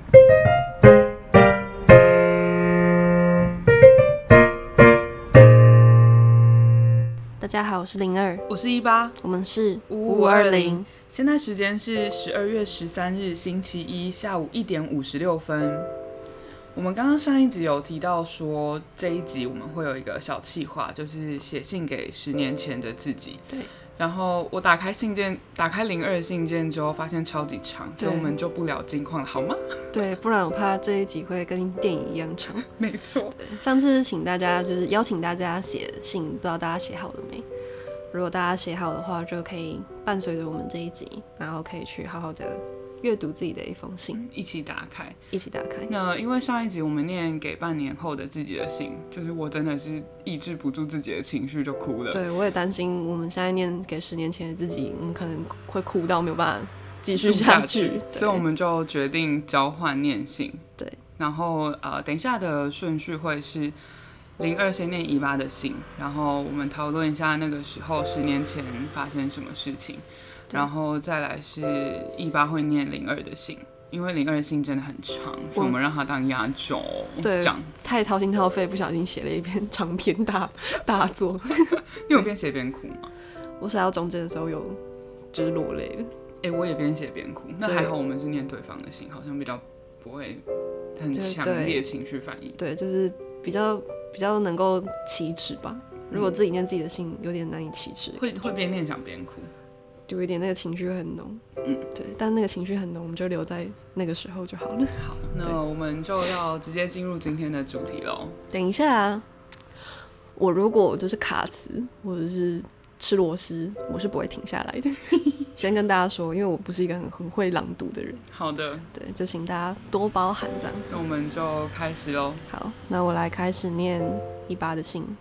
大家好，我是02， 我是18， 我们是 5520。现在时间是12月13日星期一下午1点56分。我们刚刚上一集有提到说，这一集我们会有一个小企划，就是写信给10年前的自己。 对。 然后我打开02的信件之后，发现超级长，所以我们就不聊近况了，好吗？ 对，不然我怕这一集会跟电影一样长。 没错。 上次请大家就是邀请大家写信，不知道大家写好了没？如果大家写好的话，就可以伴随着我们这一集，然后可以去好好的阅读自己的一封信， 一起打开。 那因为上一集我们念给半年后的自己的信，就是我真的是抑制不住自己的情绪就哭了。 对，我也担心我们现在念给10年前的自己，我们可能会哭到没有办法继续下去， 所以我们就决定交换念信。 对， 然后等一下的顺序会是02先念18的信，然后我们讨论一下那个时候10年前发生什么事情，然后再来是18会念02的信，因为02的信真的很长，所以我们让它当压轴。 对， 这样太掏心掏肺，不小心写了一篇长篇大作。 你有边写边哭吗？ 我写到中间的时候有就是落泪了。 我也边写边哭。那还好我们是念对方的信，好像比较不会很强烈情绪反应。 对，就是比较能够启齿吧。如果自己念自己的信，有点难以启齿， 会边念想边哭， 就有一点那个情绪会很浓。对，但那个情绪很浓，我们就留在那个时候就好了。 好，那我们就要直接进入今天的主题咯。 等一下，我如果就是卡词或者是吃螺丝，我是不会停下来的。先跟大家说，因为我不是一个很会朗读的人。 好的。 对，就请大家多包涵这样子。 那我们就开始咯。 好，那我来开始念18的信。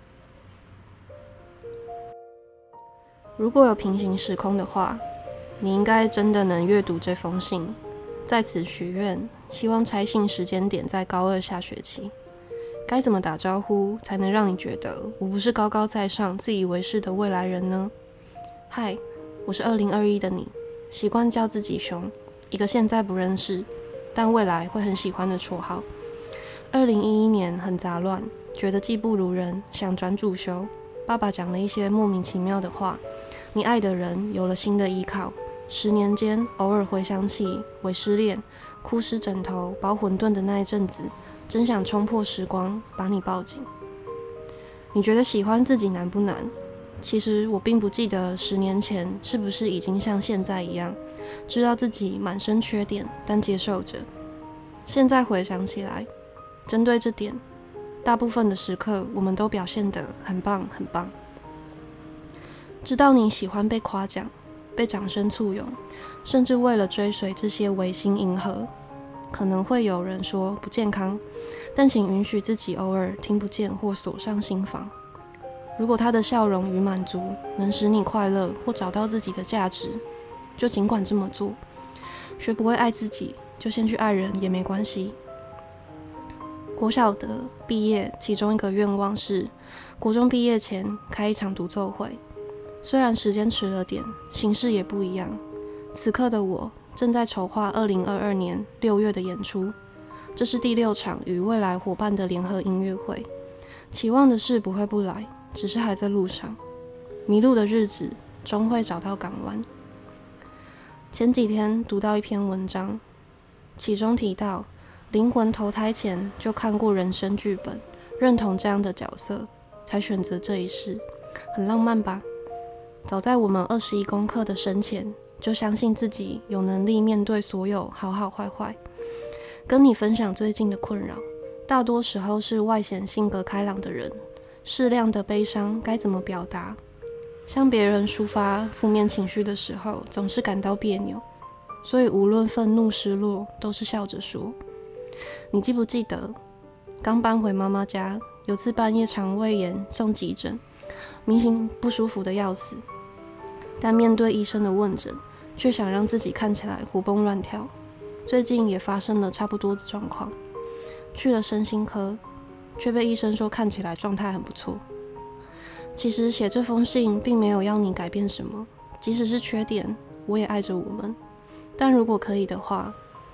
如果有平行时空的话，你应该真的能阅读这封信，在此许愿，希望拆信时间点在高2下学期。该怎么打招呼才能让你觉得我不是高高在上、自以为是的未来人呢？嗨，我是2021的你，习惯叫自己熊，一个现在不认识，但未来会很喜欢的绰号。2011年很杂乱，觉得技不如人，想转主修。爸爸讲了一些莫名其妙的话，你爱的人有了新的依靠。10年间，偶尔回想起伪失恋、哭湿枕头、包馄饨的那一阵子，真想冲破时光，把你抱紧。你觉得喜欢自己难不难？其实我并不记得10年前是不是已经像现在一样，知道自己满身缺点，但接受着。现在回想起来，针对这点，大部分的时刻我们都表现得很棒很棒。知道你喜欢被夸奖，被掌声簇拥，甚至为了追随这些唯心迎合，可能会有人说不健康，但请允许自己偶尔听不见或锁上心房。如果他的笑容与满足能使你快乐或找到自己的价值，就尽管这么做。学不会爱自己，就先去爱人也没关系。国小的毕业，其中一个愿望是国中毕业前开一场独奏会。虽然时间迟了点，形式也不一样。此刻的我正在筹划2022年6月的演出，这是第6场与未来伙伴的联合音乐会。期望的是不会不来，只是还在路上。迷路的日子终会找到港湾。前几天读到一篇文章，其中提到灵魂投胎前就看过人生剧本，认同这样的角色，才选择这一世，很浪漫吧？早在我们21公克的生前，就相信自己有能力面对所有好好坏坏。跟你分享最近的困扰，大多时候是外显性格开朗的人，适量的悲伤该怎么表达？向别人抒发负面情绪的时候，总是感到别扭，所以无论愤怒失落，都是笑着说。你记不记得，刚搬回妈妈家，有次半夜肠胃炎送急诊，明显不舒服的要死，但面对医生的问诊，却想让自己看起来活蹦乱跳。最近也发生了差不多的状况，去了身心科，却被医生说看起来状态很不错。其实写这封信并没有要你改变什么，即使是缺点，我也爱着我们。但如果可以的话，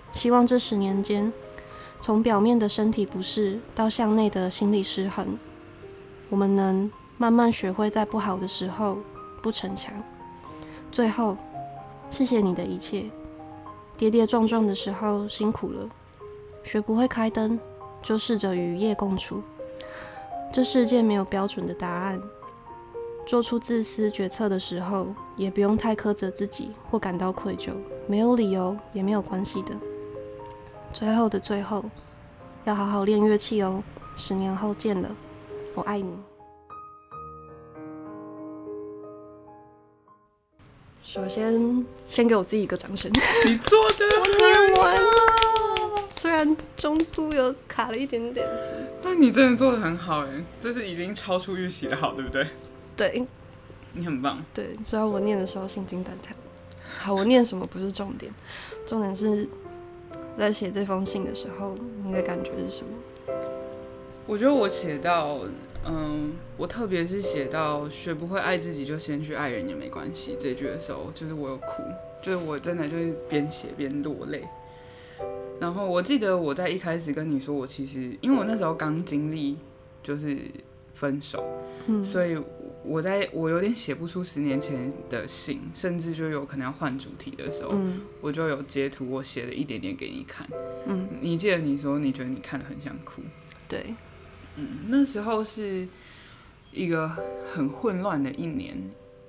希望这10年间，从表面的身体不适到向内的心理失衡，我们能慢慢学会在不好的时候不逞强。最后，谢谢你的一切，跌跌撞撞的时候辛苦了。学不会开灯，就试着与夜共处。这世界没有标准的答案，做出自私决策的时候，也不用太苛责自己或感到愧疚，没有理由也没有关系的。最后的最后，要好好练乐器哦。10年后见了，我爱你。首先给我自己一个掌声。 你做的我念完了，虽然中度有卡了一点点词， 但你真的做的很好哎，就是已经超出预期的好，对不对？ 对， 你很棒。 对，虽然我念的时候心惊胆跳。好，我念什么不是重点，重点是在写这封信的时候，你的感觉是什么？ 我觉得我写到，我特别是写到学不会爱自己就先去爱人也没关系这句的时候，就是我有哭，就是我真的就是边写边落泪。然后我记得我在一开始跟你说，我其实因为我那时候刚经历就是分手，所以我有点写不出10年前的信，甚至就有可能要换主题的时候，我就有截图我写了一点点给你看。你记得你说你觉得你看得很想哭， 对， 那时候是一个很混乱的一年。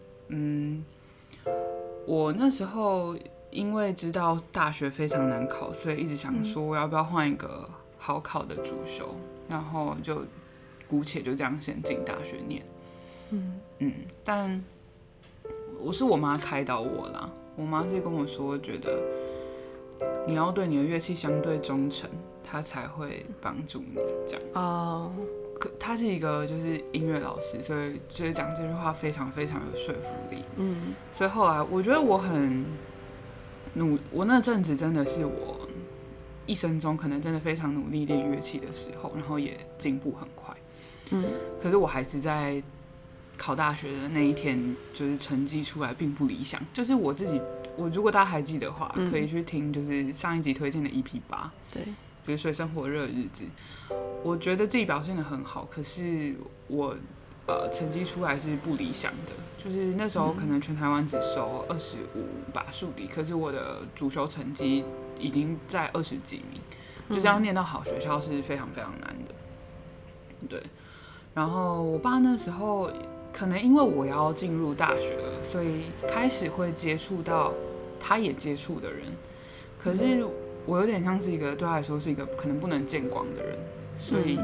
我那时候因为知道大学非常难考，所以一直想说我要不要换一个好考的主修，然后就姑且就这样先进大学念。但我妈开导我啦，我妈是跟我说，觉得你要对你的乐器相对忠诚，她才会帮助你这样。 哦， 他是一个就是音乐老师，所以就是讲这句话非常非常有说服力。所以后来我觉得我很我那阵子真的是我一生中可能真的非常努力练乐器的时候，然后也进步很快。可是我还是在考大学的那一天，就是成绩出来并不理想。就是我自己，如果大家还记得的话，可以去听就是上一集推荐的 EP8， 对， 就是水深火热的日子。我觉得自己表现得很好，可是我成绩出来是不理想的。就是那时候可能全台湾只收25把竖笛，可是我的主修成绩已经在20几名，就是要念到好学校是非常非常难的。对，然后我爸那时候可能因为我要进入大学了，所以开始会接触到他也接触的人，可是我有点像是一个对他来说是一个可能不能见光的人，所以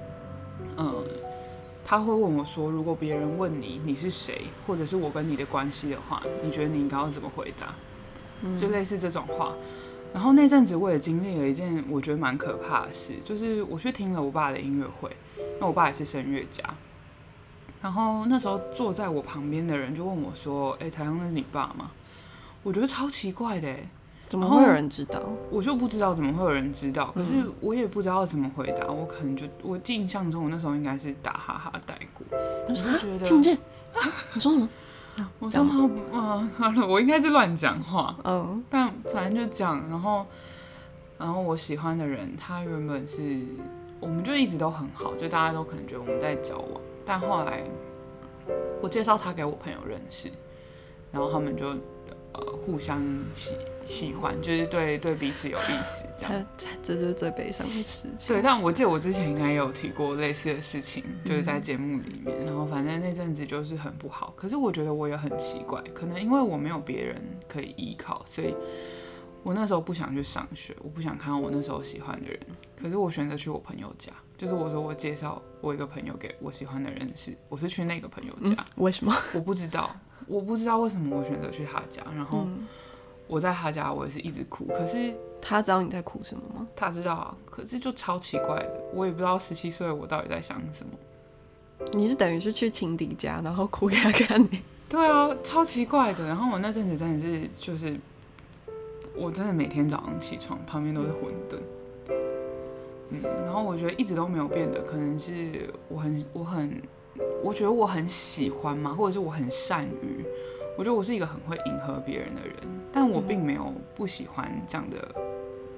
他会问我说，如果别人问你是谁，或者是我跟你的关系的话，你觉得你应该要怎么回答？就类似这种话。然后那阵子我也经历了一件我觉得蛮可怕的事，就是我去听了我爸的音乐会，那我爸也是声乐家，然后那时候坐在我旁边的人就问我说：“台阳那是你爸吗？”我觉得超奇怪的， 怎么会有人知道？ 我就不知道怎么会有人知道，可是我也不知道怎么回答。我可能我印象中我那时候应该是打哈哈带过，我就觉得听不见，你说什么？ 我说我应该是乱讲话，但反正就讲。然后我喜欢的人，他原本是我们就一直都很好，就大家都可能觉得我们在交往，但后来我介绍他给我朋友认识，然后他们就互相喜欢，就是对彼此有意思，这样。 这就是最悲伤的事情。 对，但我记得我之前应该也有提过类似的事情，就是在节目里面。然后反正那阵子就是很不好，可是我觉得我也很奇怪，可能因为我没有别人可以依靠，所以我那时候不想去上学，我不想看到我那时候喜欢的人。可是我选择去我朋友家，就是我说我介绍我一个朋友给我喜欢的人是，我是去那个朋友家。 为什么？ 我不知道为什么我选择去他家，然后我在他家我也是一直哭，可是他知道你在哭什么吗？ 他知道啊，可是就超奇怪的，我也不知道17岁我到底在想什么。 你是等于是去情敌家，然后哭给他看你？ 对啊，超奇怪的。然后我那阵子真的是就是我真的每天早上起床旁边都是馄饨。然后我觉得一直都没有变的，可能是我觉得我很喜欢嘛，或者是我很善于，我觉得我是一个很会迎合别人的人，但我并没有不喜欢这样的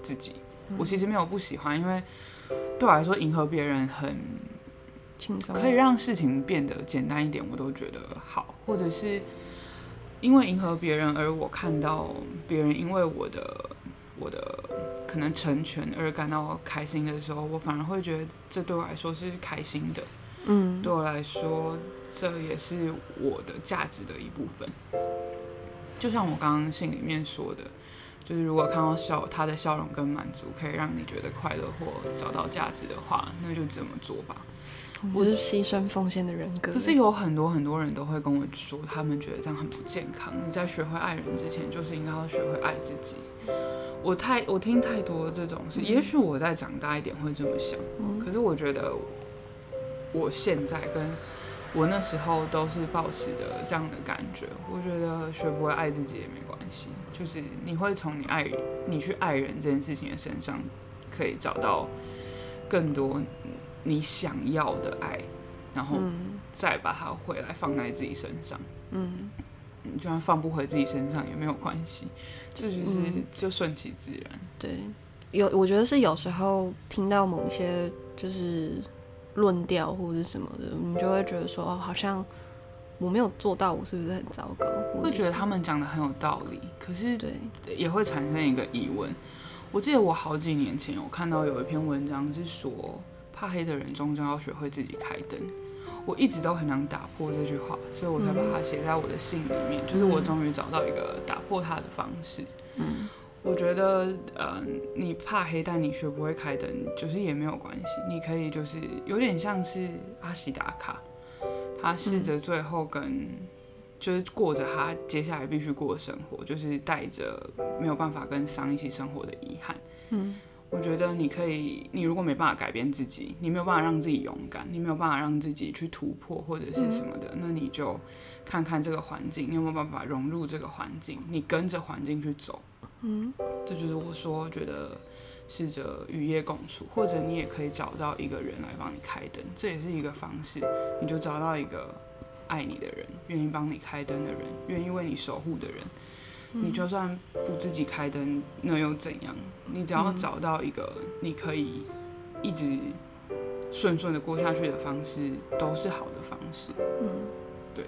自己。我其实没有不喜欢，因为对我来说迎合别人很轻松， 可以让事情变得简单一点，我都觉得好。或者是因为迎合别人，而我看到别人因为我的可能成全而感到开心的时候，我反而会觉得这对我来说是开心的。对我来说，这也是我的价值的一部分。就像我刚刚信里面说的，就是如果看到他的笑容跟满足可以让你觉得快乐或找到价值的话，那就这么做吧。 我是牺牲奉献的人格。 可是有很多人都会跟我说，他们觉得这样很不健康。你在学会爱人之前，就是应该要学会爱自己。我听太多这种事，也许我再长大一点会这么想，可是我觉得我现在跟我那时候都是抱持着这样的感觉。我觉得学不会爱自己也没关系，就是你会从你去爱人这件事情的身上，可以找到更多你想要的爱，然后再把它回来放在自己身上。你就算放不回自己身上也没有关系，这就顺其自然。 对，我觉得是有时候听到某一些就是论调或者是什么的，你就会觉得说，好像我没有做到，我是不是很糟糕？ 会觉得他们讲的很有道理，可是也会产生一个疑问。我记得我好几年前有看到有一篇文章是说，怕黑的人终将要学会自己开灯。我一直都很想打破这句话，所以我才把它写在我的信里面。就是我终于找到一个打破它的方式。我觉得，你怕黑，但你学不会开灯，就是也没有关系。你可以就是有点像是阿西达卡，他试着最后就是过着他接下来必须过的生活，就是带着没有办法跟桑一起生活的遗憾。我觉得你如果没办法改变自己，你没有办法让自己勇敢，你没有办法让自己去突破或者是什么的，那你就看看这个环境，你有没有办法融入这个环境，你跟着环境去走。这就是我说觉得试着与夜共处，或者你也可以找到一个人来帮你开灯，这也是一个方式。你就找到一个爱你的人，愿意帮你开灯的人，愿意为你守护的人。你就算不自己开灯，那又怎样？你只要找到一个你可以一直顺顺的过下去的方式，都是好的方式。对，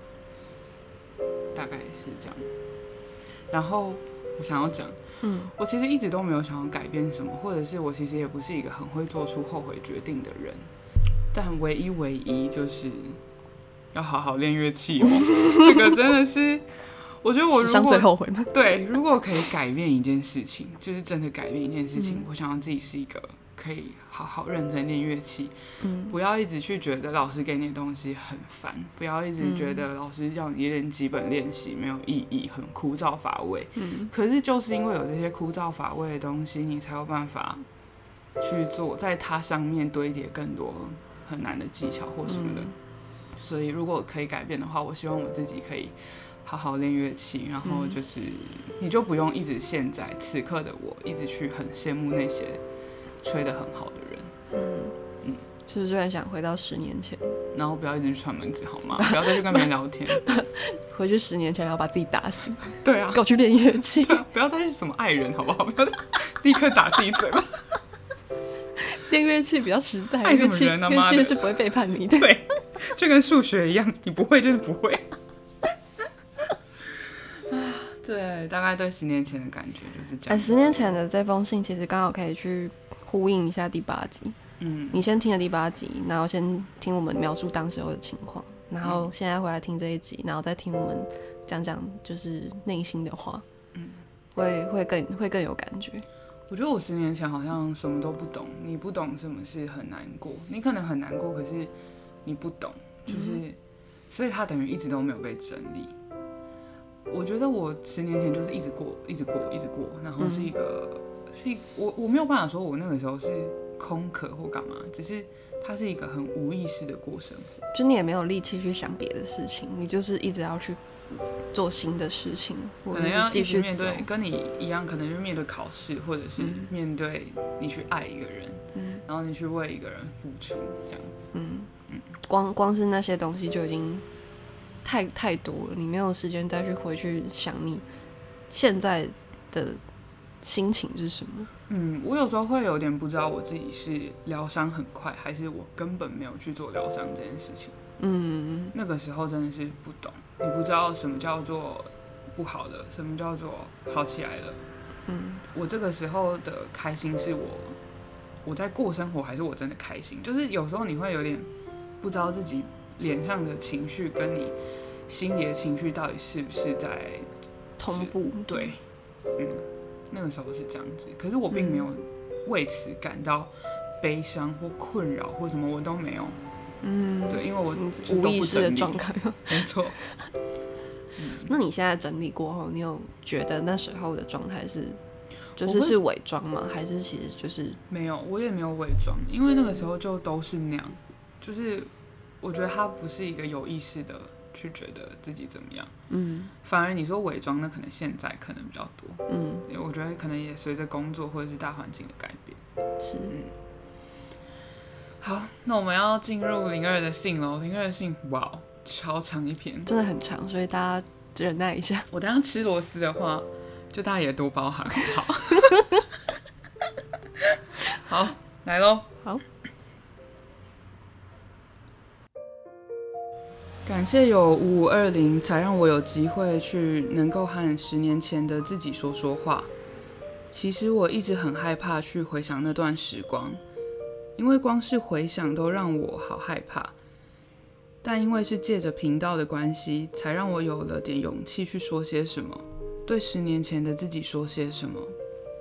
大概是这样。然后我想要讲，我其实一直都没有想要改变什么，或者是我其实也不是一个很会做出后悔决定的人，但唯一就是要好好练乐器哦。这个真的是。我觉得我史上最后悔吗？ 对，如果可以改变一件事情，就是真的改变一件事情，我想让自己是一个可以好好认真练乐器，不要一直去觉得老师给你的东西很烦，不要一直觉得老师叫你练基本练习没有意义，很枯燥乏味。可是就是因为有这些枯燥乏味的东西，你才有办法去做，在它上面堆叠更多很难的技巧或什么的。所以如果可以改变的话，我希望我自己可以好好练乐器，然后就是你就不用一直现在此刻的我一直去很羡慕那些吹得很好的人。 是不是很想回到10年前， 然后不要一直去串门子好吗？不要再去跟别人聊天。 回去10年前，然后把自己打醒。 对啊， 给我去练乐器。 不要再是什么爱人好不好？不要立刻打自己嘴巴。 练乐器比较实在， 爱什么人啊？ 乐器是不会背叛你的。 对，就跟数学一样，你不会就是不会。对，大概对10年前的感觉就是这样。 10年前的这封信其实刚好可以去呼应一下第8集。你先听了第8集，然后先听我们描述当时候的情况，然后现在回来听这一集，然后再听我们讲就是内心的话，会更有感觉。 我觉得我10年前好像什么都不懂，你不懂什么是很难过，你可能很难过，可是你不懂，就是所以它等于一直都没有被整理。我觉得我10年前就是一直过，然后是一个，我没有办法说我那个时候是空壳或干嘛，只是它是一个很无意识的过生活， 就你也没有力气去想别的事情，你就是一直要去做新的事情， 可能要继续面对，跟你一样，可能就面对考试，或者是面对你去爱一个人，然后你去为一个人付出，这样， 光是那些东西就已经太多了，你没有时间再去回去想你现在的心情是什么？ 我有时候会有点不知道我自己是疗伤很快，还是我根本没有去做疗伤这件事情。那个时候真的是不懂，你不知道什么叫做不好了，什么叫做好起来了。我这个时候的开心是我在过生活，还是我真的开心？就是有时候你会有点不知道自己脸上的情绪跟你心里的情绪到底是不是在同步。 对，那个时候是这样子，可是我并没有为此感到悲伤或困扰或什么，我都没有。对，因为我无意识的状态。 没错。 那你现在整理过后，你有觉得那时候的状态是伪装吗？还是其实就是没有？我也没有伪装，因为那个时候就都是那样。就是我觉得他不是一个有意识的去觉得自己怎么样。反而你说伪装，那可能现在可能比较多。我觉得可能也随着工作或者是大环境的改变。 是。 好，那我们要进入02的信喽。02的信，哇，超长一篇， 真的很长，所以大家忍耐一下。 我等一下吃螺丝的话，就大家也多包涵，好不好？好，来咯。 好。 感谢有5520，才让我有机会去能够和10年前的自己说说话。其实我一直很害怕去回想那段时光，因为光是回想都让我好害怕。但因为是借着频道的关系，才让我有了点勇气去说些什么，对10年前的自己说些什么。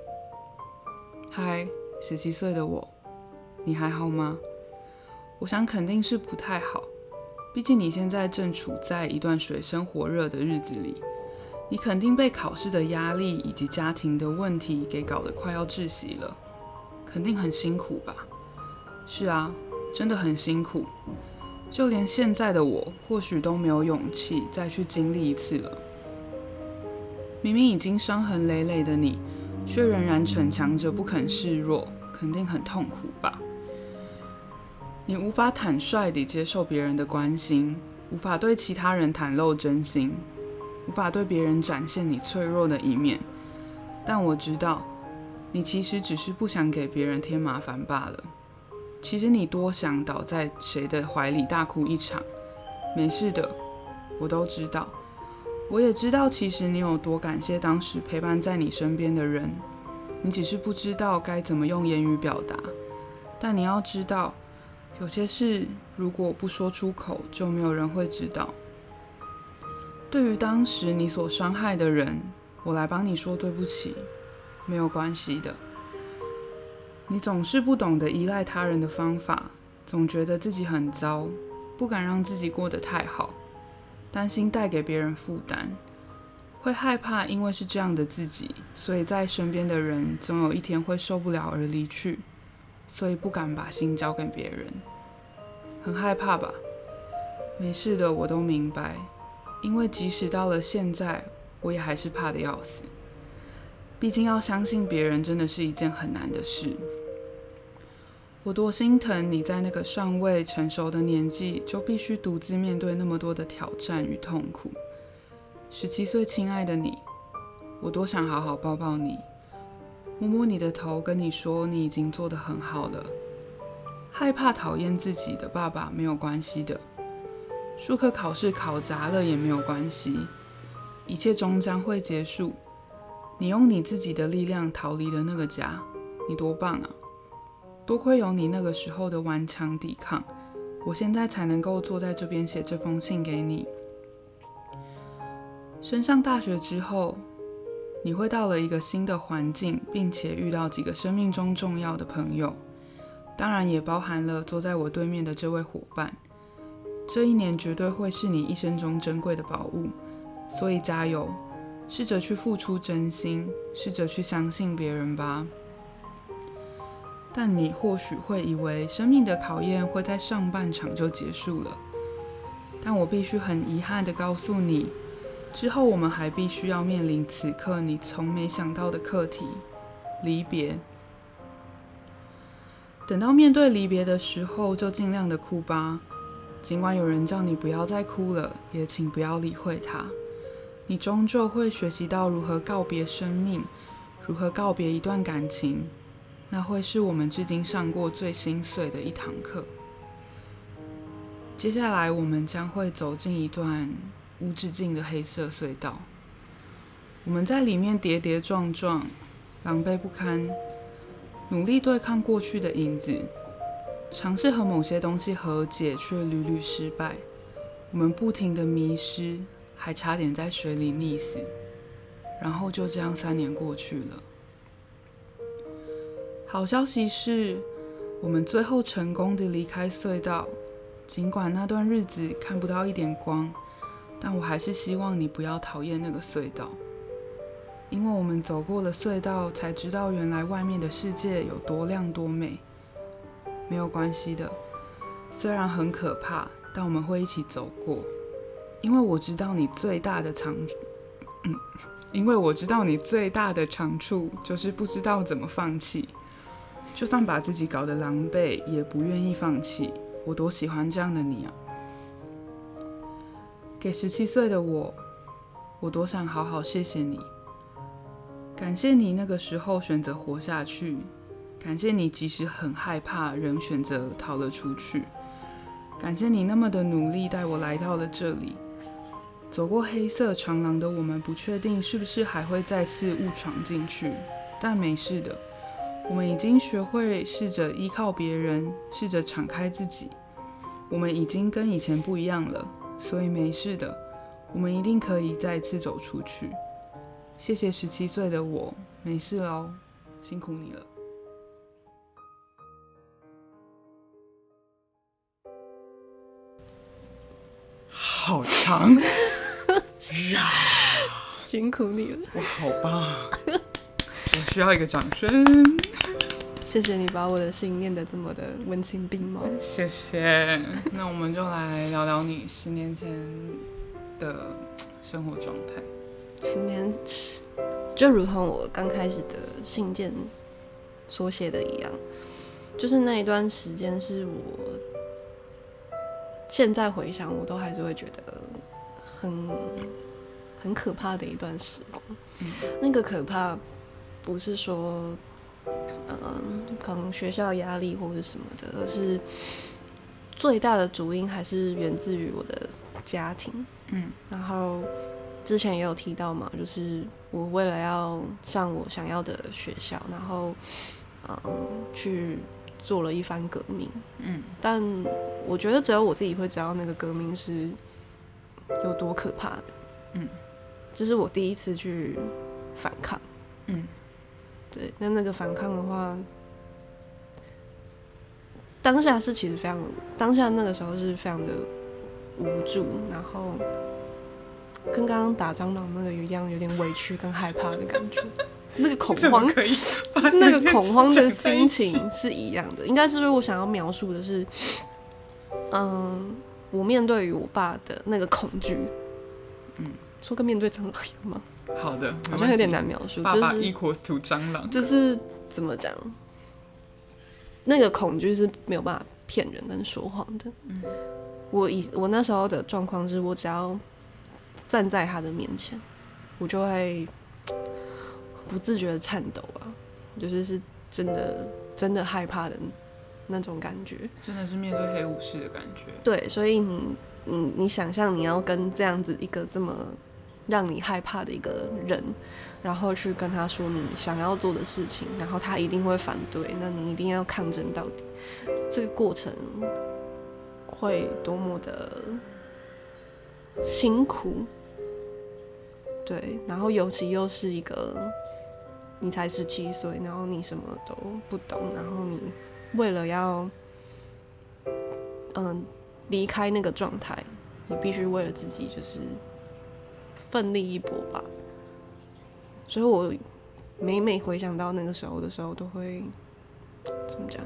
嗨，17岁的我，你还好吗？我想肯定是不太好，毕竟你现在正处在一段水深火热的日子里，你肯定被考试的压力以及家庭的问题给搞得快要窒息了，肯定很辛苦吧？是啊，真的很辛苦，就连现在的我或许都没有勇气再去经历一次了。明明已经伤痕累累的你，却仍然逞强着不肯示弱，肯定很痛苦吧？你无法坦率地接受别人的关心，无法对其他人袒露真心，无法对别人展现你脆弱的一面。但我知道，你其实只是不想给别人添麻烦罢了。其实你多想倒在谁的怀里大哭一场，没事的，我都知道。我也知道，其实你有多感谢当时陪伴在你身边的人，你只是不知道该怎么用言语表达。但你要知道，有些事如果不说出口，就没有人会知道。对于当时你所伤害的人，我来帮你说对不起，没有关系的。你总是不懂得依赖他人的方法，总觉得自己很糟，不敢让自己过得太好，担心带给别人负担，会害怕因为是这样的自己，所以在身边的人总有一天会受不了而离去，所以不敢把心交给别人。很害怕吧？没事的，我都明白，因为即使到了现在，我也还是怕得要死。毕竟要相信别人真的是一件很难的事。我多心疼你在那个尚未成熟的年纪，就必须独自面对那么多的挑战与痛苦。17岁亲爱的你，我多想好好抱抱你，摸摸你的头，跟你说你已经做得很好了。害怕讨厌自己的爸爸没有关系的，术科考试考砸了也没有关系，一切终将会结束。你用你自己的力量逃离了那个家，你多棒啊！多亏有你那个时候的顽强抵抗，我现在才能够坐在这边写这封信给你。升上大学之后，你会到了一个新的环境，并且遇到几个生命中重要的朋友，当然也包含了坐在我对面的这位伙伴。这一年绝对会是你一生中珍贵的宝物，所以加油，试着去付出真心，试着去相信别人吧。但你或许会以为生命的考验会在上半场就结束了，但我必须很遗憾地告诉你，之后我们还必须要面临此刻你从没想到的课题——离别。等到面对离别的时候，就尽量的哭吧。尽管有人叫你不要再哭了，也请不要理会它。你终究会学习到如何告别生命， 如何告别一段感情，那会是我们至今上过最心碎的一堂课。接下来我们将会走进一段无止境的黑色隧道，我们在里面跌跌撞撞，狼狈不堪，努力对抗过去的影子，尝试和某些东西和解，却屡屡失败。我们不停地迷失，还差点在水里溺死。然后就这样3年过去了。好消息是，我们最后成功地离开隧道。尽管那段日子看不到一点光，但我还是希望你不要讨厌那个隧道，因为我们走过了隧道，才知道原来外面的世界有多亮多美。没有关系的，虽然很可怕，但我们会一起走过，因为我知道你最大的长处就是不知道怎么放弃，就算把自己搞得狼狈，也不愿意放弃。我多喜欢这样的你啊！给17岁的我多想好好谢谢你。感谢你那个时候选择活下去，感谢你即使很害怕，仍选择逃了出去。感谢你那么的努力，带我来到了这里。走过黑色长廊的我们，不确定是不是还会再次误闯进去，但没事的。我们已经学会试着依靠别人，试着敞开自己。我们已经跟以前不一样了，所以没事的。我们一定可以再次走出去。谢谢17岁的我，没事哦，辛苦你了。好长， 辛苦你了。 哇，好棒！我需要一个掌声。 谢谢你把我的信念得这么的文情并茂。 谢谢。那我们就来聊聊你10年前的生活状态。 10年，就如同我刚开始的信件所写的一样，就是那一段时间是我现在回想，我都还是会觉得很可怕的一段时光。那个可怕不是说可能学校压力或者什么的，而是最大的主因还是源自于我的家庭。然后之前也有提到嘛，就是我为了要上我想要的学校，然后去做了一番革命。但我觉得只有我自己会知道那个革命是有多可怕的。这是我第一次去反抗。对，那个反抗的话，当下是其实非常，当下那个时候是非常的无助，然后跟刚刚打蟑螂那个一样，有点委屈跟害怕的感觉。那个恐慌，那个恐慌的心情是一样的。应该是说我想要描述的是，我面对于我爸的那个恐惧，说跟面对蟑螂一样吗？ 好的， 好像有点难描述。 爸爸 equals to 蟑螂，就是怎么讲？那个恐惧是没有办法骗人跟说谎的。我那时候的状况是，我只要站在他的面前，我就会不自觉的颤抖啊，是真的害怕的那种感觉， 真的是面对黑武士的感觉。 对，所以你想象你要跟这样子一个这么让你害怕的一个人，然后去跟他说你想要做的事情，然后他一定会反对，那你一定要抗争到底，这个过程会多么的辛苦。对，然后尤其又是一个你才17岁，然后你什么都不懂，然后你为了要离开那个状态，你必须为了自己就是奋力一搏吧。所以我每回想到那个时候的时候，都会怎么讲？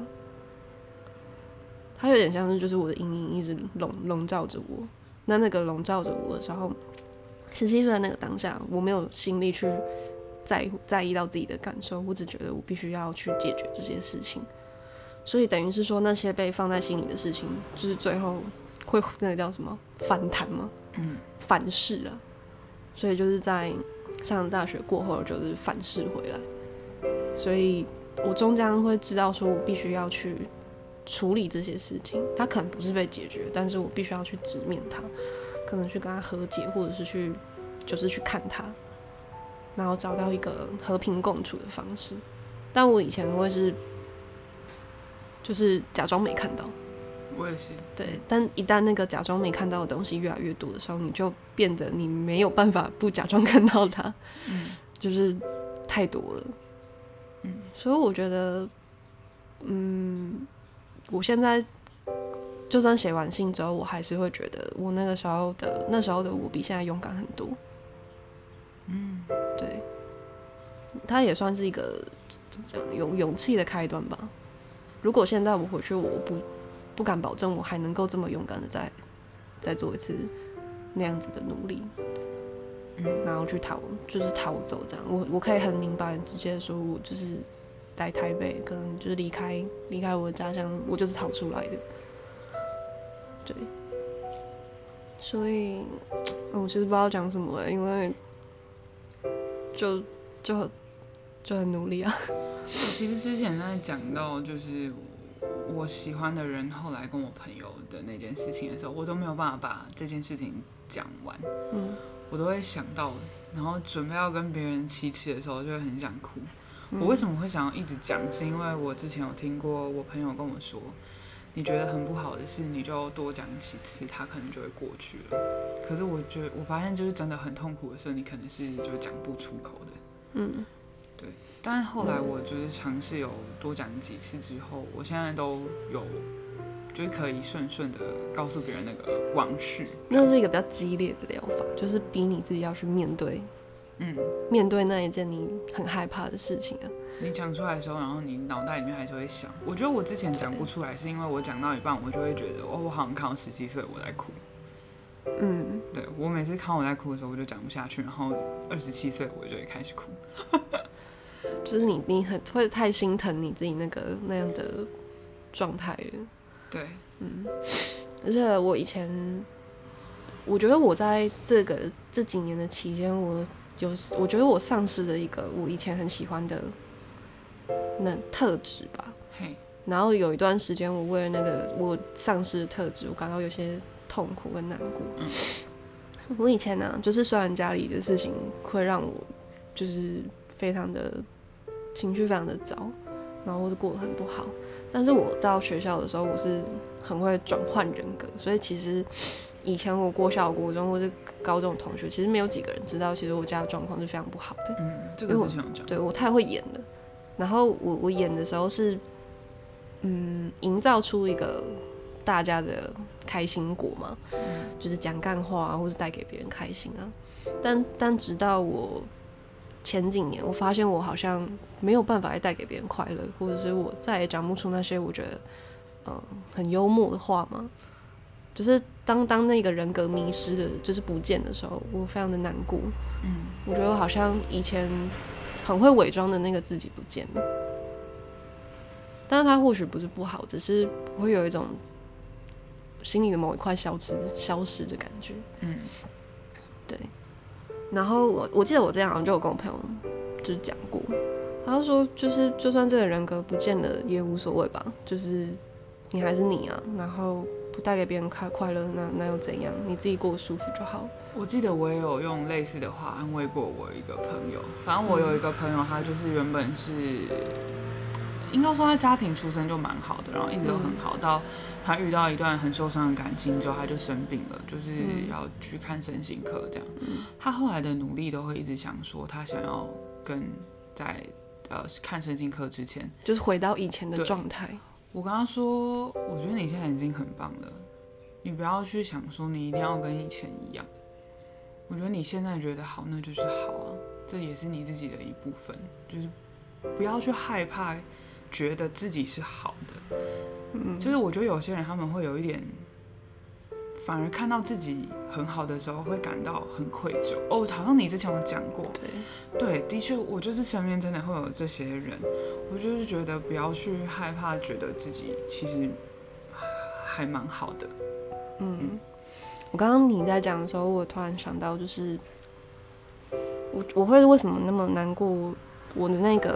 它有点像是就是我的阴影一直笼罩着我。那个笼罩着我的时候，17岁的那个当下，我没有心力去在意到自己的感受，我只觉得我必须要去解决这些事情。所以等于是说，那些被放在心里的事情，就是最后会那个叫什么反弹吗？反噬啊。所以就是在上大学过后，就是反噬回来。 所以我终将会知道说我必须要去处理这些事情，它可能不是被解决，但是我必须要去直面它，可能去跟他和解，或者是去看他，然后找到一个和平共处的方式。但我以前会是就是假装没看到， 我也是。 对，但一旦那个假装没看到的东西越来越多的时候，你就变得你没有办法不假装看到它，就是太多了。所以我觉得，我现在就算写完信之后，我还是会觉得我那时候的我比现在勇敢很多。对，它也算是一个怎么讲有勇气的开端吧。如果现在我回去，我不敢保证我还能够这么勇敢的再做一次那样子的努力，然后去就是逃走这样。我可以很明白直接说，我就是来台北，可能就是离开我的家乡，我就是逃出来的。对，所以我其实不知道讲什么，因为就很努力啊。 我其实之前在讲到就是我喜欢的人后来跟我朋友的那件事情的时候，我都没有办法把这件事情讲完。我都会想到，然后准备要跟别人启齿的时候，就会很想哭。我为什么会想要一直讲，是因为我之前有听过我朋友跟我说，你觉得很不好的事，你就多讲几次，它可能就会过去了。可是我发现就是真的很痛苦的时候，你可能是就讲不出口的。对。但是后来我就是尝试有多讲几次之后，我现在都有就是可以顺的告诉别人那个往事。 那是一个比较激烈的疗法，就是逼你自己要去面对，面对那一件你很害怕的事情啊。 你讲出来的时候，然后你脑袋里面还是会想。我觉得我之前讲不出来，是因为我讲到一半，我就会觉得，我好像看到17岁我在哭。对，我每次看我在哭的时候，我就讲不下去，然后27岁我就会开始哭。 就是你很会太心疼你自己那样的状态了。 对， 而且我觉得我在这几年的期间，我觉得我丧失了一个我以前很喜欢的那特质吧。然后有一段时间，我为了那个我丧失的特质，我感到有些痛苦跟难过。我以前呢，就是虽然家里的事情会让我就是非常的情绪非常的糟，然后或者过得很不好，但是我到学校的时候，我是很会转换人格，所以其实以前我国小、国中或者高中的同学，其实没有几个人知道，其实我家的状况是非常不好的。 这个之前有讲。 对，我太会演了，然后我演的时候是，营造出一个大家的开心果嘛，就是讲干话啊，或是带给别人开心啊。但直到我前几年，我发现我好像没有办法带给别人快乐，或者是我再也讲不出那些我觉得很幽默的话嘛。就是当那个人格迷失的，就是不见的时候，我非常的难过。我觉得我好像以前很会伪装的那个自己不见了。但是它或许不是不好，只是我会有一种心里的某一块消失的感觉。对。然后我记得我之前好像就有跟我朋友就是讲过，他就说就算这个人格不见了也无所谓吧，就是你还是你啊，然后不带给别人快乐，那又怎样？你自己过得舒服就好。 我记得我也有用类似的话安慰过我一个朋友，反正我有一个朋友，他就是原本是应该说他家庭出身就蛮好的，然后一直都很好，到他遇到一段很受伤的感情之后，他就生病了，就是要去看身心科这样。他后来的努力都会一直想说，他想要在看身心科之前， 就是回到以前的状态。 我跟他说，我觉得你现在已经很棒了，你不要去想说你一定要跟以前一样。我觉得你现在觉得好，那就是好啊，这也是你自己的一部分，就是不要去害怕觉得自己是好的。就是我觉得有些人他们会有一点，反而看到自己很好的时候会感到很愧疚。好像你之前有讲过。对，的确，我就是身边真的会有这些人，我就是觉得不要去害怕，觉得自己其实还蛮好的。 我刚刚你在讲的时候，我突然想到，就是我会为什么那么难过？我的那个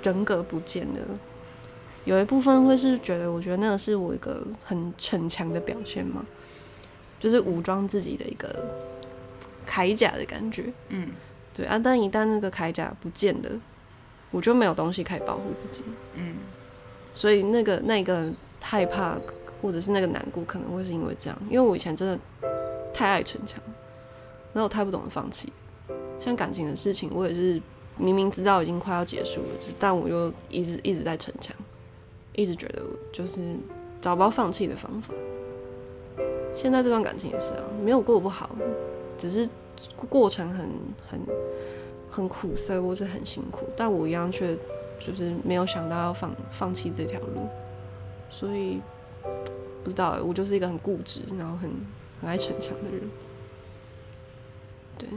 人格不见了。有一部分会是觉得，我觉得那个是我一个很逞强的表现嘛，就是武装自己的一个铠甲的感觉。对啊，但一旦那个铠甲不见了，我就没有东西可以保护自己。所以那个害怕或者是那个难过，可能会是因为这样，因为我以前真的太爱逞强，然后我太不懂得放弃。像感情的事情，我也是明明知道已经快要结束了，但我又一直在逞强。一直觉得就是找不到放弃的方法。现在这段感情也是啊，没有过不好，只是过程很苦涩或是很辛苦，但我一样却就是没有想到要放弃这条路，所以不知道我就是一个很固执，然后很爱逞强的人。对。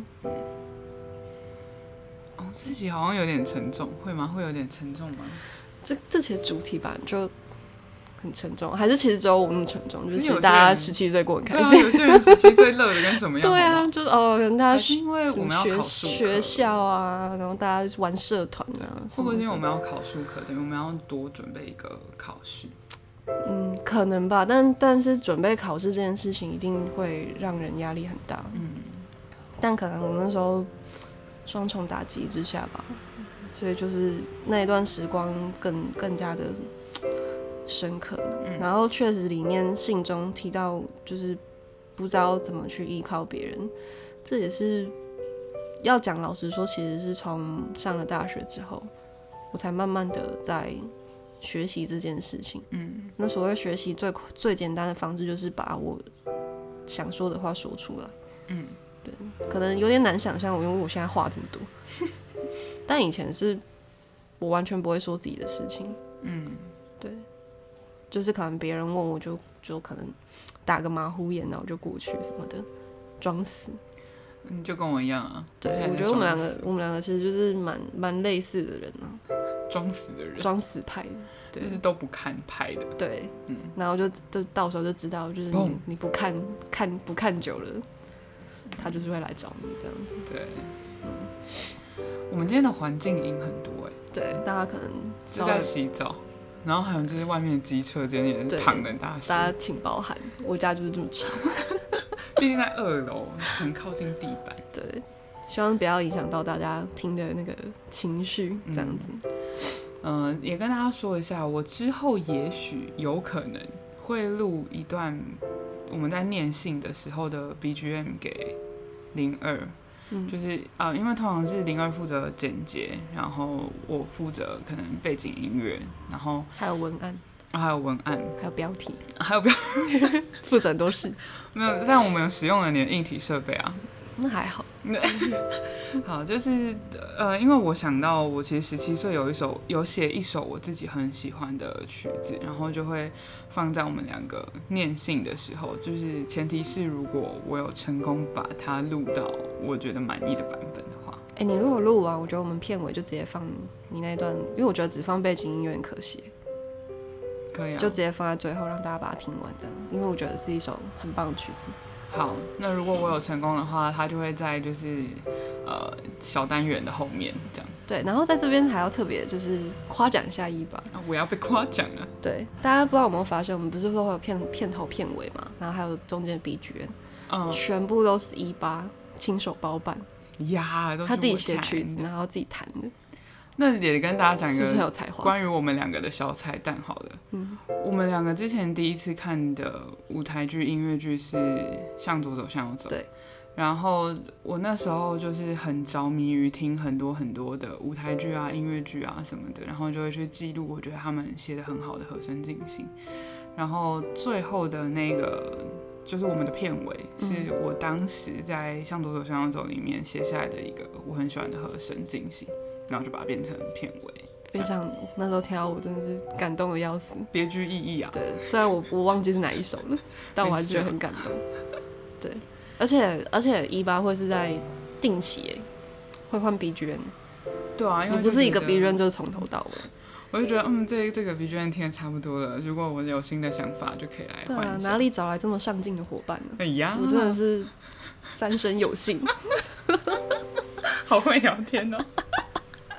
这集好像有点沉重，会吗？会有点沉重吗？ 这期的主题吧，就很沉重，还是其实只有我那么沉重？就是其实大家17岁过很开心， 有些人17岁乐的跟什么样？ 对啊，就是可能大家是因为我们要考数学校啊，然后大家玩社团啊， 会不会因为我们要考数科，等于我们要多准备一个考试？ 可能吧，但是准备考试这件事情一定会让人压力很大。但可能我们那时候双重打击之下吧。所以就是那一段时光更加的深刻，然后确实里面信中提到，就是不知道怎么去依靠别人，这也是要讲老实说，其实是从上了大学之后，我才慢慢的在学习这件事情。那所谓学习最简单的方式就是把我想说的话说出来。对，可能有点难想象，因为我现在话这么多。但以前是我完全不会说自己的事情。对，就是可能别人问我就可能打个马虎眼，然后就过去什么的，装死。 就跟我一样啊。 对，我觉得我们两个其实就是蛮类似的人啊。 装死的人， 装死派的，对， 就是都不看拍的。 对，然后就到时候就知道，就是你不看久了，他就是会来找你这样子。 对。我们今天的环境音很多对，大家可能是在洗澡，然后还有就是外面的机车间也是躺的大声， 大家请包涵，我家就是这么吵。 毕竟在2楼，很靠近地板。 对，希望不要影响到大家听的那个情绪，这样子。 也跟大家说一下，我之后也许有可能会录一段我们在念信的时候的 BGM 给02。就是因为通常是02负责剪接，然后我负责可能背景音乐，然后还有文案， 还有文案， 还有标题，负责很多事。 没有，但我们有使用了你的硬体设备啊。 那还好。 好，就是因为我想到我其实17岁有写一首我自己很喜欢的曲子，然后就会放在我们两个念信的时候，就是前提是如果我有成功把它录到我觉得满意的版本的话。 你如果录完，我觉得我们片尾就直接放你那一段，因为我觉得只放背景音有点可惜。 可以啊， 就直接放在最后让大家把它听完这样，因为我觉得是一首很棒的曲子。 好，那如果我有成功的话，它就会在就是小单元的后面这样。 对，然后在这边还要特别就是夸奖一下1吧。 我要被夸奖了。 对，大家不知道有没有发现，我们不是说会有片头片尾嘛，然后还有中间的 BGM，全部都是18亲手包办呀，都是他自己写曲子，然后自己弹的。 那也跟大家讲一个是不是有才华关于我们两个的小彩蛋好了。我们两个之前第一次看的舞台剧音乐剧是《向左走向右走》。 对。 然后我那时候就是很着迷于听很多很多的舞台剧啊、音乐剧啊什么的，然后就会去记录我觉得他们写得很好的和声进行。然后最后的那个就是我们的片尾，是我当时在《向左走向右走》里面写下来的一个我很喜欢的和声进行。然后就把它变成片尾， 非常那时候听到我真的是感动的要死， 别具意义啊。 对，虽然我忘记是哪一首了，但我还是觉得很感动。对，而且18会是在定期会换 BGM。 对啊，因为你不是一个 BGM 就是从头到尾。 我就觉得这个 BGM 听得差不多了，如果我有新的想法就可以来换一下。 哪里找来这么上进的伙伴呢？ 哎呀， 我真的是三生有幸。 好会聊天哦。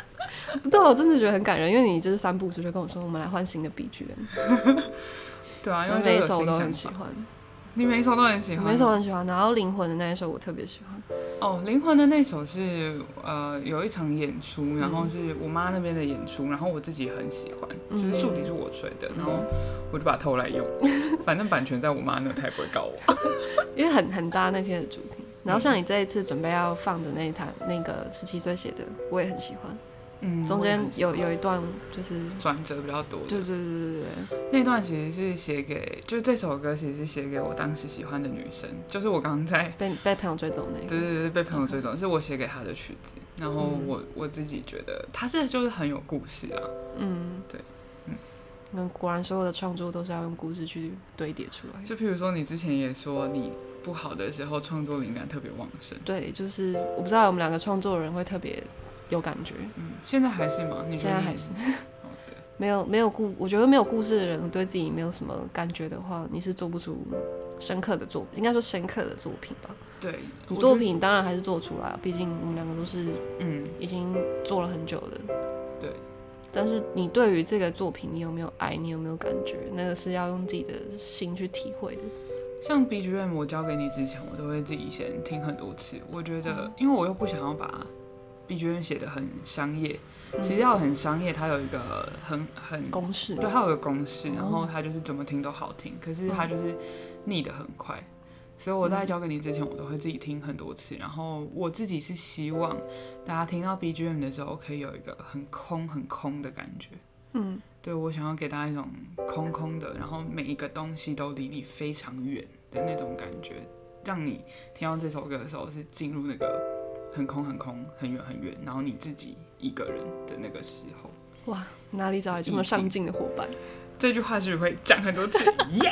对，我真的觉得很感人，因为你就是3部曲就跟我说，我们来换新的 BGM。 对啊，因为每一首我都很喜欢。 你每一首都很喜欢？ 每一首很喜欢，然后灵魂的那一首我特别喜欢。 哦，灵魂的那首是有一场演出，然后是我妈那边的演出，然后我自己也很喜欢，就是竖笛是我吹的，然后我就把它偷来用，反正版权在我妈那，她也不会告我。 因为很搭那天的主题。然后像你这一次准备要放的那个17岁写的，我也很喜欢。中间有一段就是转折比较多的， 对， 那段其实是写给，就是这首歌其实是写给我当时喜欢的女生，就是我刚刚在被朋友追走那个， 对，被朋友追走，是我写给她的曲子，然后我自己觉得它就是很有故事啊，对， 那果然所有的创作都是要用故事去堆叠出来。 就譬如说你之前也说你不好的时候创作灵感特别旺盛， 对，就是我不知道我们2个创作人会特别有感觉。 现在还是吗？ 现在还是。没有我觉得没有故事的人，对自己没有什么感觉的话，你是做不出深刻的作品，应该说深刻的作品吧。 对， 你作品当然还是做出来，毕竟我们2个都是已经做了很久的。 对。 但是你对于这个作品，你有没有爱？你有没有感觉？那个是要用自己的心去体会的。 像 BGM 我交给你之前，我都会自己先听很多次。我觉得，因为我又不想要把 BGM 写得很商业，其实要很商业，它有一个很公式， 对，它有个公式，然后它就是怎么听都好听，可是它就是腻得很快。所以我在交给你之前，我都会自己听很多次。然后我自己是希望大家听到 BGM 的时候，可以有一个很空的感觉。对，我想要给大家一种空空的，然后每一个东西都离你非常远的那种感觉，让你听到这首歌的时候是进入那个很空、很远、然后你自己一个人的那个时候。 哇，哪里找来这么上进的伙伴？ 这句话是不是会讲很多次？耶！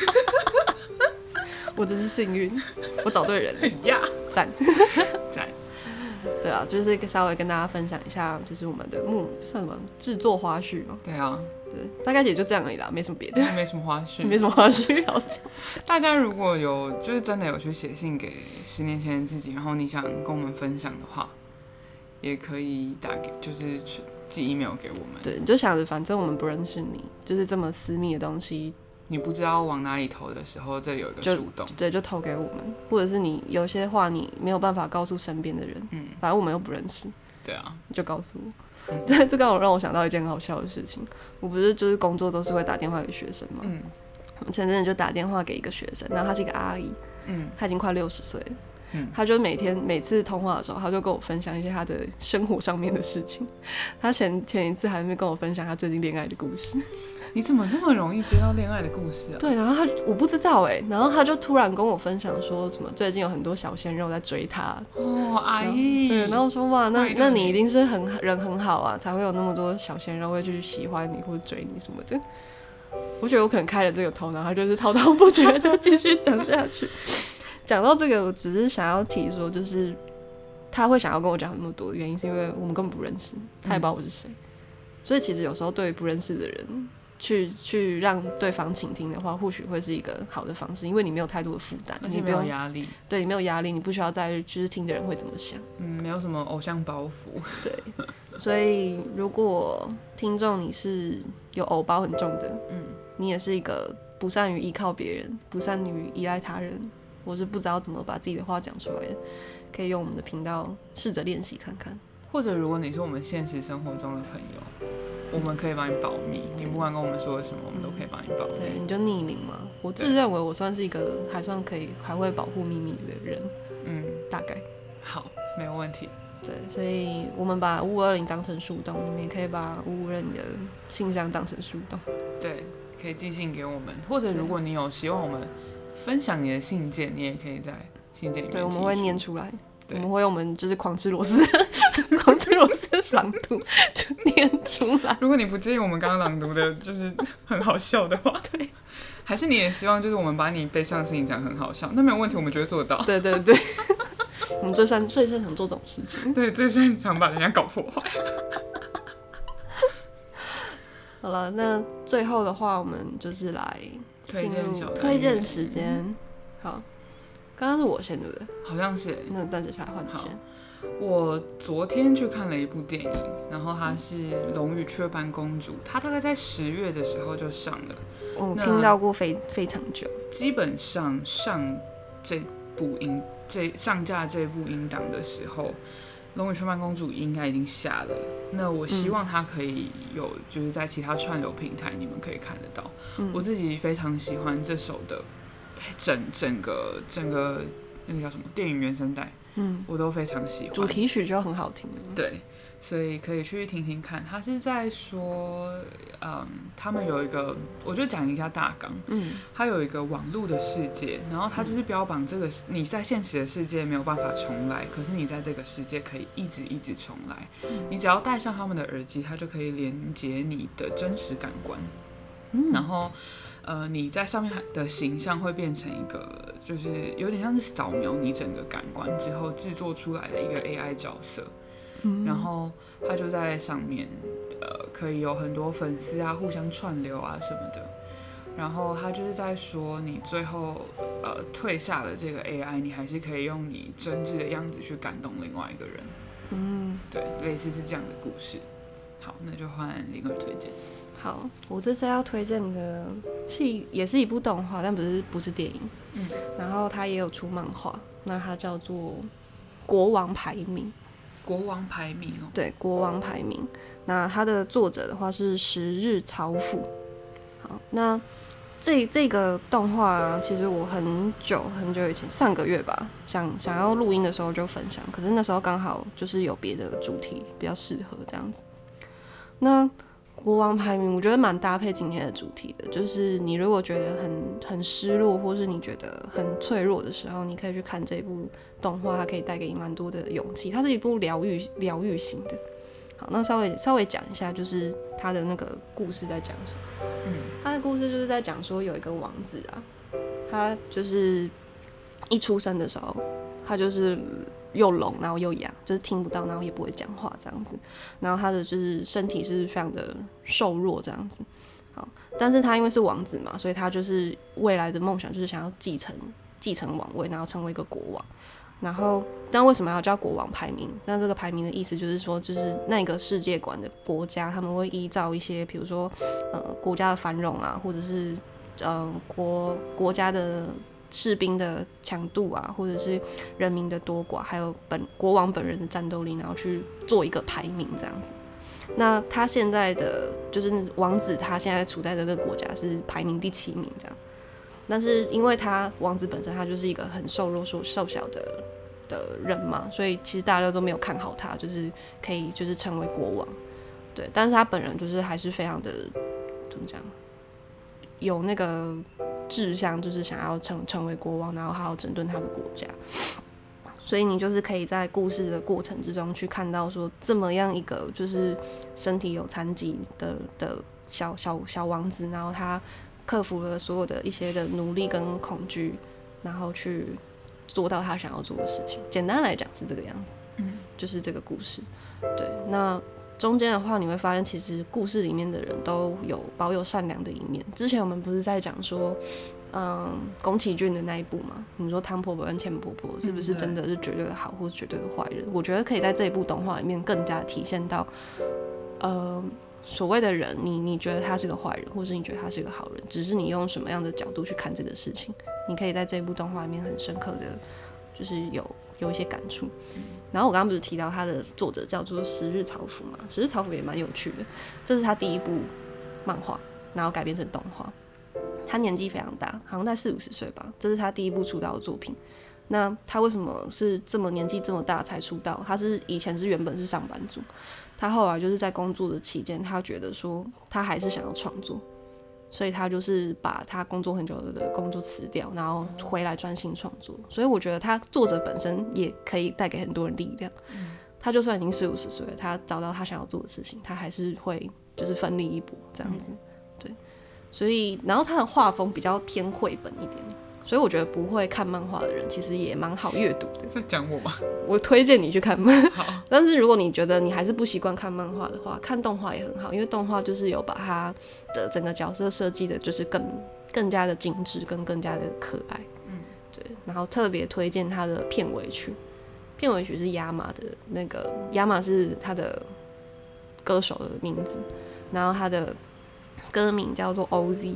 我真是幸运，我找对人了呀！ 赞赞！ 对啊，就是稍微跟大家分享一下，就是我们的算什么制作花絮嘛。 对啊， 对，大概也就这样而已啦，没什么别的， 没什么花絮， 没什么花絮要讲。 大家如果就是真的有去写信给10年前的自己，然后你想跟我们分享的话，也可以就是寄 email 给我们。 对，你就想着反正我们不认识你，就是这么私密的东西。 你不知道往哪里投的时候，这里有一个树洞，对， 就投给我们，或者是你有些话你没有办法告诉身边的人，反正我们又不认识， 对啊， 你就告诉我。这刚好让我想到一件很好笑的事情，我不是就是工作都是会打电话给学生嘛，我前阵子就打电话给一个学生，然后她是一个阿姨，她已经快60岁了。他就每次通话的时候，他就跟我分享一些他的生活上面的事情。他前一次还没跟我分享他最近恋爱的故事。 你怎么那么容易接到恋爱的故事啊？ 对，然后我不知道然后他就突然跟我分享说，什么最近有很多小鲜肉在追他。 哦，阿姨。 对，然后我说哇，那你一定是人很好啊，才会有那么多小鲜肉会去喜欢你或者追你什么的。我觉得我可能开了这个头，然后他就是滔滔不绝的继续讲下去。讲到这个，我只是想要提说，就是他会想要跟我讲那么多，原因是因为我们根本不认识，他也不知道我是谁，所以其实有时候对于不认识的人，去让对方倾听的话，或许会是一个好的方式，因为你没有太多的负担， 而且没有压力， 对，你没有压力，你不需要再就是听的人会怎么想， 没有什么偶像包袱， 对，所以如果听众你是有偶包很重的，你也是一个不善于依靠别人，不善于依赖他人。我是不知道怎么把自己的话讲出来的，可以用我们的频道试着练习看看。 或者如果你是我们现实生活中的朋友，我们可以帮你保密，你不管跟我们说什么，我们都可以帮你保密。 对，你就匿名嘛。我自认为我算是一个还算可以还会保护秘密的人，大概。 好，没有问题。 对，所以我们把5520当成树洞，你们也可以把5520的信箱当成树洞。 对，可以寄信给我们，或者如果你有希望我们分享你的信件，你也可以在信件里面提出。 对，我们会念出来，我们会用我们就是狂吃螺丝朗读就念出来。 如果你不介意我们刚刚朗读的就是很好笑的话， 对， 还是你也希望就是我们把你悲伤的事情讲很好笑，那没有问题，我们绝对做得到。 对对对，我们最擅长做这种事情。 对，最擅长把人家搞破坏。 好了，那最后的话，我们就是来推荐时间。好，刚刚是我先对不对？ 好像是。 那大家来换你先。 我昨天去看了一部电影，然后它是《龙与雀斑公主》，它大概在10月的时候就上了。 我听到过非常久。 基本上上架这部音档的时候，《龙与雀斑公主》应该已经下了。那我希望它可以有，就是在其他串流平台你们可以看得到。我自己非常喜欢这首的整个那个叫什么电影原声带，我都非常喜欢。 主题曲就很好听。 对，所以可以去听听看。他是在说，他们有一个，我就讲一下大纲。他有一个网络的世界，然后他就是标榜这个你在现实的世界没有办法重来，可是你在这个世界可以一直重来。你只要戴上他们的耳机，它就可以连接你的真实感官。然后你在上面的形象会变成一个，就是有点像是扫描你整个感官之后制作出来的一个 AI 角色。然后他就在上面，可以有很多粉丝啊，互相串流啊什么的。然后他就是在说，你最后退下了这个 AI， 你还是可以用你真挚的样子去感动另外一个人。对，类似是这样的故事。好，那就换灵儿推荐。 好，我这次要推荐的也是一部动画，但不是电影。然后它也有出漫画，那它叫做《国王排名》。 国王排名哦。 对，国王排名。那它的作者的话是十日草辅。好，那这个动画啊，其实我很久以前，上个月吧，想要录音的时候就分享，可是那时候刚好就是有别的主题比较适合这样子。那国王排名我觉得蛮搭配今天的主题的，就是你如果觉得很失落，或是你觉得很脆弱的时候，你可以去看这部动画，它可以带给你蛮多的勇气。它是一部疗愈型的。好，那稍微讲一下，就是它的那个故事在讲什么。它的故事就是在讲说有一个王子啊，他就是一出生的时候，他就是又聋，然后又哑，就是听不到，然后也不会讲话这样子。然后他的就是身体是非常的瘦弱这样子。好，但是他因为是王子嘛，所以他就是未来的梦想就是想要继承王位，然后成为一个国王。然后，但为什么要叫国王排名？那这个排名的意思就是说，就是那个世界观的国家，他们会依照一些，比如说，国家的繁荣啊，或者是国家的士兵的强度啊，或者是人民的多寡，还有国王本人的战斗力，然后去做一个排名这样子。那他现在的就是王子，他现在处在这个国家是排名第7名这样。但是因为他王子本身他就是一个很瘦弱瘦小的人嘛，所以其实大家都没有看好他，就是可以就是成为国王。对，但是他本人就是还是非常的怎么讲，有那个志向，就是想要成为国王，然后好好整顿他的国家。所以你就是可以在故事的过程之中去看到说，这么样一个就是身体有残疾的小王子，然后他克服了所有的一些的努力跟恐惧，然后去做到他想要做的事情。简单来讲是这个样子，就是这个故事。对，那中间的话你会发现，其实故事里面的人都保有善良的一面。之前我们不是在讲说，宫崎骏的那一部嘛？你说汤婆婆跟钱婆婆是不是真的是绝对的好，或是绝对的坏人？我觉得可以在这一部动画里面更加体现到，所谓的人，你觉得他是个坏人，或是你觉得他是个好人，只是你用什么样的角度去看这个事情。你可以在这部动画里面很深刻的，就是有一些感触。然后我刚刚不是提到他的作者叫做十日草辅嘛？十日草辅也蛮有趣的，这是他第一部漫画，然后改编成动画。他年纪非常大，好像在40-50岁吧，这是他第一部出道的作品。那他为什么是这么年纪这么大才出道？他是以前是原本是上班族，他后来就是在工作的期间，他觉得说他还是想要创作，所以他就是把他工作很久的工作辞掉，然后回来专心创作。所以我觉得他作者本身也可以带给很多人力量。他就算已经40-50岁了，他找到他想要做的事情，他还是会就是奋力一搏这样子。对，所以然后他的画风比较偏绘本一点。所以我觉得不会看漫画的人其实也蛮好阅读的。 在讲我吗？ 我推荐你去看漫画。但是如果你觉得你还是不习惯看漫画的话，看动画也很好，因为动画就是有把它的整个角色设计的就是更加的精致，跟更加的可爱。对。然后特别推荐它的片尾曲， 片尾曲是亚马的那个，亚马是他的歌手的名字，然后他的歌名叫做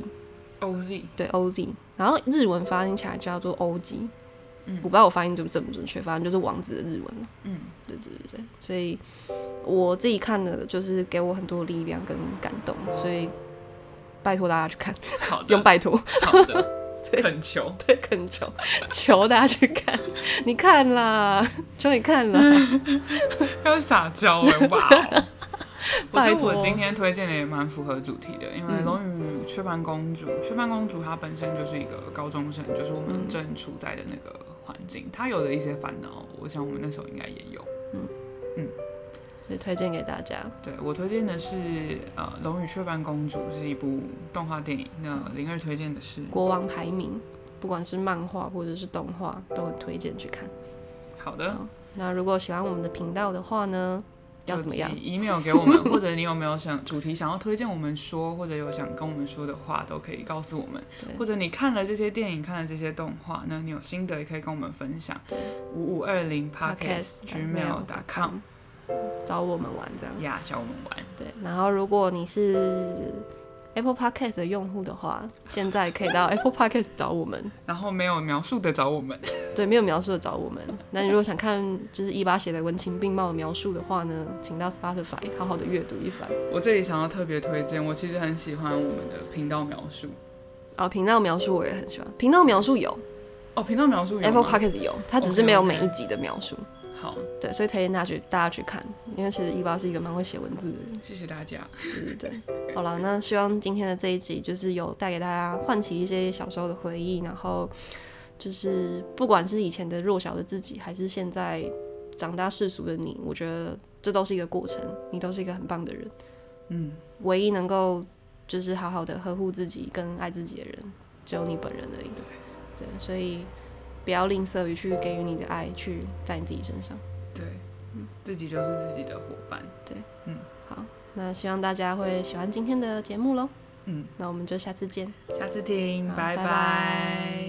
OZ， 对 OZ， 然后日文发音起来叫做 OG，我不知道我发音正不准确，反正就是王子的日文。对，所以我自己看了，就是给我很多力量跟感动，所以拜托大家去看， 好的， 用拜托， 好的，恳求， 对，恳求，求大家去看，你看啦，求你看啦， 要撒娇哇哦！我觉得我今天推荐的也蛮符合主题的，因为《龙与雀斑公主》，雀斑公主她本身就是一个高中生，就是我们正处在的那个环境，她有的一些烦恼，我想我们那时候应该也有。 所以推荐给大家。 对，我推荐的是《龙与雀斑公主》是一部动画电影，那02推荐的是《 国王排名》，不管是漫画或者是动画，都很推荐去看。 好的， 那如果喜欢我们的频道的话呢？要怎么样 ？email 给我们，或者你有没有主题想要推荐我们说，或者有想跟我们说的话，都可以告诉我们。或者你看了这些电影，看了这些动画，那你有心得也可以跟我们分享。5520podcast@gmail.com 找我们玩这样。 呀，找我们玩。 对，然后如果你是Apple Podcast 的用户的话，现在可以到 Apple Podcast 找我们， 然后没有描述的找我们。 对，没有描述的找我们。那你如果想看就是18写的文情并茂的描述的话呢，请到 Spotify 好好的阅读一番。 我这里想要特别推荐，我其实很喜欢我们的频道描述。 频道描述我也很喜欢，频道描述有频道描述有 Apple Podcast 有，它只是没有每一集的描述。 好， 对，所以推荐大家去看，因为其实18是一个蛮会写文字的人。 谢谢大家。 对，好了，那希望今天的这一集就是有带给大家唤起一些小时候的回忆，然后就是不管是以前的弱小的自己，还是现在长大世俗的你，我觉得这都是一个过程，你都是一个很棒的人。唯一能够就是好好的呵护自己跟爱自己的人，只有你本人而已。对，所以不要吝啬于去给予你的爱，去在你自己身上。 对，自己就是自己的伙伴。 对，好，那希望大家会喜欢今天的节目咯。那我们就下次见， 下次听，拜拜。